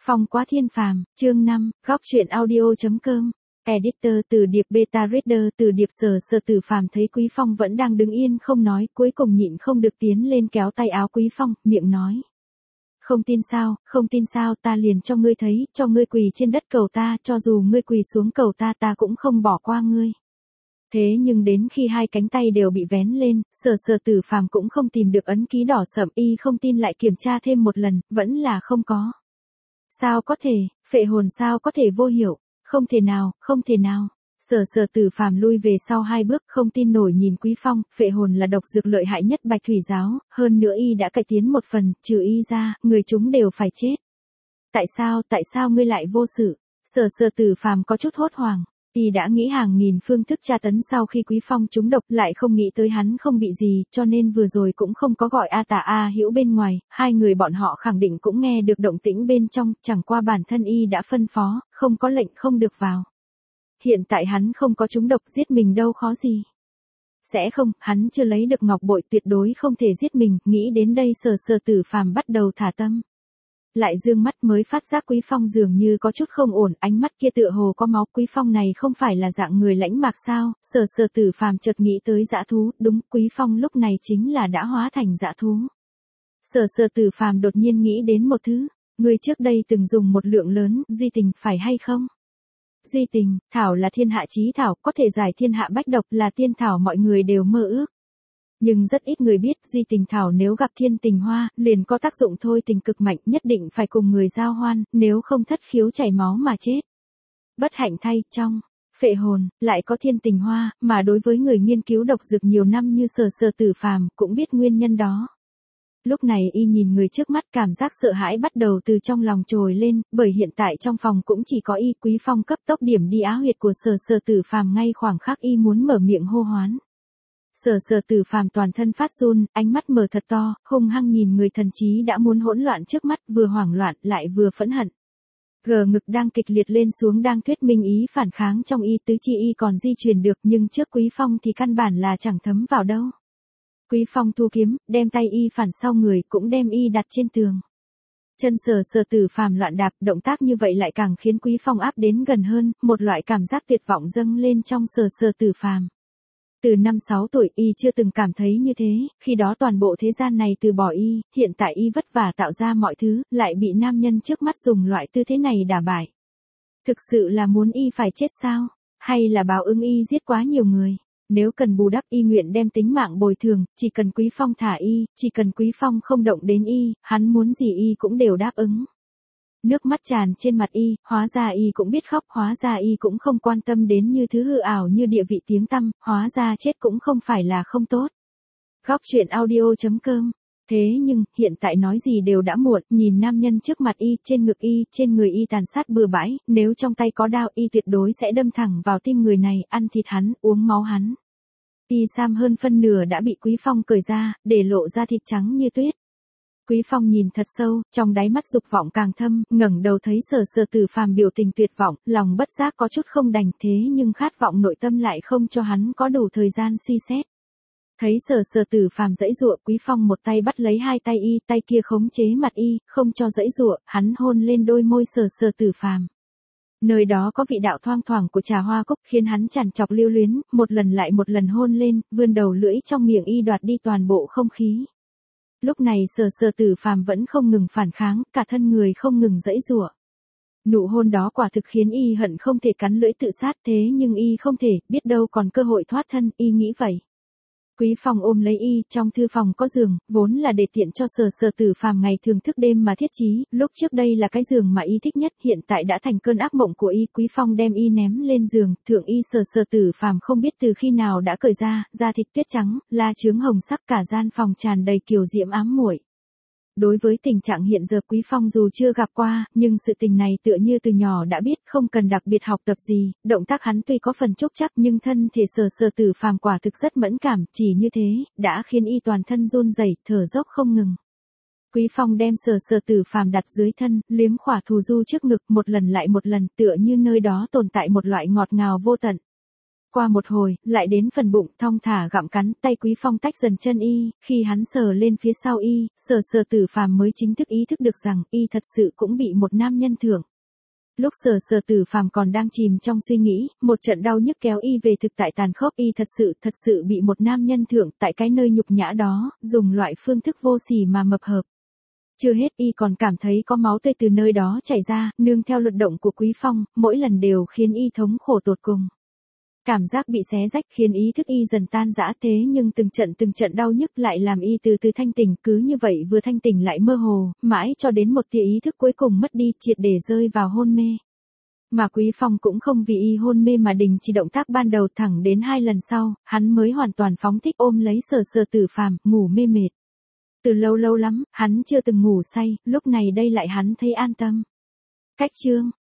Phong quá thiên phàm, chương 5, góc truyện audio.com. Editor từ điệp beta reader từ điệp sở tử phàm thấy Quý Phong vẫn đang đứng yên không nói, cuối cùng nhịn không được tiến lên kéo tay áo Quý Phong, miệng nói. Không tin sao, ta liền cho ngươi thấy, cho ngươi quỳ trên đất cầu ta, cho dù ngươi quỳ xuống cầu ta ta cũng không bỏ qua ngươi. Thế nhưng đến khi hai cánh tay đều bị vén lên, sở tử phàm cũng không tìm được ấn ký đỏ sậm, y không tin lại kiểm tra thêm một lần, vẫn là không có. Sao có thể, phệ hồn sao có thể vô hiệu, không thể nào. Sở tử phàm lui về sau hai bước không tin nổi nhìn Quý Phong, phệ hồn là độc dược lợi hại nhất Bạch Thủy giáo, hơn nữa y đã cải tiến một phần, trừ y ra, người chúng đều phải chết. Tại sao ngươi lại vô sự? Sở tử phàm có chút hốt hoảng. Y đã nghĩ hàng nghìn phương thức tra tấn sau khi Quý Phong trúng độc, lại không nghĩ tới hắn không bị gì, cho nên vừa rồi cũng không có gọi A Tả A Hữu bên ngoài, hai người bọn họ khẳng định cũng nghe được động tĩnh bên trong, chẳng qua bản thân y đã phân phó, không có lệnh không được vào. Hiện tại hắn không có trúng độc, giết mình đâu khó gì. Sẽ không, hắn chưa lấy được ngọc bội, tuyệt đối không thể giết mình, nghĩ đến đây sở tử phàm bắt đầu thả tâm. Lại dương mắt mới phát giác Quý Phong dường như có chút không ổn, ánh mắt kia tựa hồ có máu. Quý Phong này không phải là dạng người lãnh mạc sao? Sở tử phàm chợt nghĩ tới dã thú, đúng, Quý Phong lúc này chính là đã hóa thành dã thú. Sở tử phàm đột nhiên nghĩ đến một thứ, người trước đây từng dùng một lượng lớn duy tình, phải hay không? Duy tình, thảo là thiên hạ chí thảo, có thể giải thiên hạ bách độc, là tiên thảo mọi người đều mơ ước. Nhưng rất ít người biết, duy tình thảo nếu gặp thiên tình hoa, liền có tác dụng thôi tình cực mạnh, nhất định phải cùng người giao hoan, nếu không thất khiếu chảy máu mà chết. Bất hạnh thay, trong phệ hồn, lại có thiên tình hoa, mà đối với người nghiên cứu độc dược nhiều năm như sở tử phàm, cũng biết nguyên nhân đó. Lúc này y nhìn người trước mắt, cảm giác sợ hãi bắt đầu từ trong lòng trồi lên, bởi hiện tại trong phòng cũng chỉ có y. Quý Phong cấp tốc điểm đi á huyệt của sở tử phàm ngay khoảng khắc y muốn mở miệng hô hoán. Sở tử phàm toàn thân phát run, ánh mắt mở thật to, hung hăng nhìn người thần trí đã muốn hỗn loạn trước mắt, vừa hoảng loạn lại vừa phẫn hận. Gờ ngực đang kịch liệt lên xuống đang thuyết minh ý phản kháng trong y, tứ chi y còn di chuyển được nhưng trước Quý Phong thì căn bản là chẳng thấm vào đâu. Quý Phong thu kiếm, đem tay y phản sau người, cũng đem y đặt trên tường. Chân sở tử phàm loạn đạp, động tác như vậy lại càng khiến Quý Phong áp đến gần hơn, một loại cảm giác tuyệt vọng dâng lên trong sở tử phàm. Từ năm 6 tuổi y chưa từng cảm thấy như thế, khi đó toàn bộ thế gian này từ bỏ y, hiện tại y vất vả tạo ra mọi thứ, lại bị nam nhân trước mắt dùng loại tư thế này đả bại. Thực sự là muốn y phải chết sao? Hay là báo ứng y giết quá nhiều người? Nếu cần bù đắp y nguyện đem tính mạng bồi thường, chỉ cần Quý Phong thả y, chỉ cần Quý Phong không động đến y, hắn muốn gì y cũng đều đáp ứng. Nước mắt tràn trên mặt y, hóa ra y cũng biết khóc, hóa ra y cũng không quan tâm đến như thứ hư ảo như địa vị tiếng tăm, hóa ra chết cũng không phải là không tốt. Góc truyện audio.com. Thế nhưng, hiện tại nói gì đều đã muộn, nhìn nam nhân trước mặt y, trên ngực y, trên người y tàn sát bừa bãi, nếu trong tay có đao y tuyệt đối sẽ đâm thẳng vào tim người này, ăn thịt hắn, uống máu hắn. Y sam hơn phân nửa đã bị Quý Phong cởi ra, để lộ ra thịt trắng như tuyết. Quý Phong nhìn thật sâu, trong đáy mắt dục vọng càng thâm, ngẩng đầu thấy sở tử phàm biểu tình tuyệt vọng, lòng bất giác có chút không đành, thế nhưng khát vọng nội tâm lại không cho hắn có đủ thời gian suy xét. Thấy sở tử phàm giãy giụa, Quý Phong một tay bắt lấy hai tay y, tay kia khống chế mặt y, không cho giãy giụa, hắn hôn lên đôi môi sở tử phàm. Nơi đó có vị đạo thoang thoảng của trà hoa cúc khiến hắn tràn trọc lưu luyến, một lần lại một lần hôn lên, vươn đầu lưỡi trong miệng y đoạt đi toàn bộ không khí. Lúc này sở tử phàm vẫn không ngừng phản kháng, cả thân người không ngừng giãy giụa. Nụ hôn đó quả thực khiến y hận không thể cắn lưỡi tự sát, thế nhưng y không thể, biết đâu còn cơ hội thoát thân, y nghĩ vậy. Quý Phong ôm lấy y, trong thư phòng có giường, vốn là để tiện cho sở tử phàm ngày thường thức đêm mà thiết trí, lúc trước đây là cái giường mà y thích nhất, hiện tại đã thành cơn ác mộng của y. Quý Phong đem y ném lên giường, thượng y sở tử phàm không biết từ khi nào đã cởi ra, da thịt tuyết trắng, la chướng hồng sắc, cả gian phòng tràn đầy kiều diễm ám muội. Đối với tình trạng hiện giờ Quý Phong dù chưa gặp qua, nhưng sự tình này tựa như từ nhỏ đã biết, không cần đặc biệt học tập gì, động tác hắn tuy có phần chúc chắc nhưng thân thể sở tử phàm quả thực rất mẫn cảm, chỉ như thế, đã khiến y toàn thân run rẩy, thở dốc không ngừng. Quý Phong đem sở tử phàm đặt dưới thân, liếm khỏa thù du trước ngực một lần lại một lần, tựa như nơi đó tồn tại một loại ngọt ngào vô tận. Qua một hồi, lại đến phần bụng, thong thả gặm cắn, tay Quý Phong tách dần chân y, khi hắn sờ lên phía sau y, Sở Tử Phàm mới chính thức ý thức được rằng y thật sự cũng bị một nam nhân thưởng. Lúc Sở Tử Phàm còn đang chìm trong suy nghĩ, một trận đau nhức kéo y về thực tại tàn khốc, y thật sự bị một nam nhân thưởng tại cái nơi nhục nhã đó, dùng loại phương thức vô sỉ mà mập hợp. Chưa hết y còn cảm thấy có máu tươi từ nơi đó chảy ra, nương theo luật động của Quý Phong, mỗi lần đều khiến y thống khổ tột cùng. Cảm giác bị xé rách khiến ý thức y dần tan rã, thế nhưng từng trận đau nhức lại làm y từ từ thanh tỉnh, cứ như vậy vừa thanh tỉnh lại mơ hồ, mãi cho đến một tia ý thức cuối cùng mất đi, triệt để rơi vào hôn mê. Mà Quý Phong cũng không vì y hôn mê mà đình chỉ động tác ban đầu, thẳng đến 2 lần sau, hắn mới hoàn toàn phóng thích ôm lấy Sở Tử Phàm, ngủ mê mệt. Từ lâu lắm, hắn chưa từng ngủ say, lúc này đây lại hắn thấy an tâm. Cách chương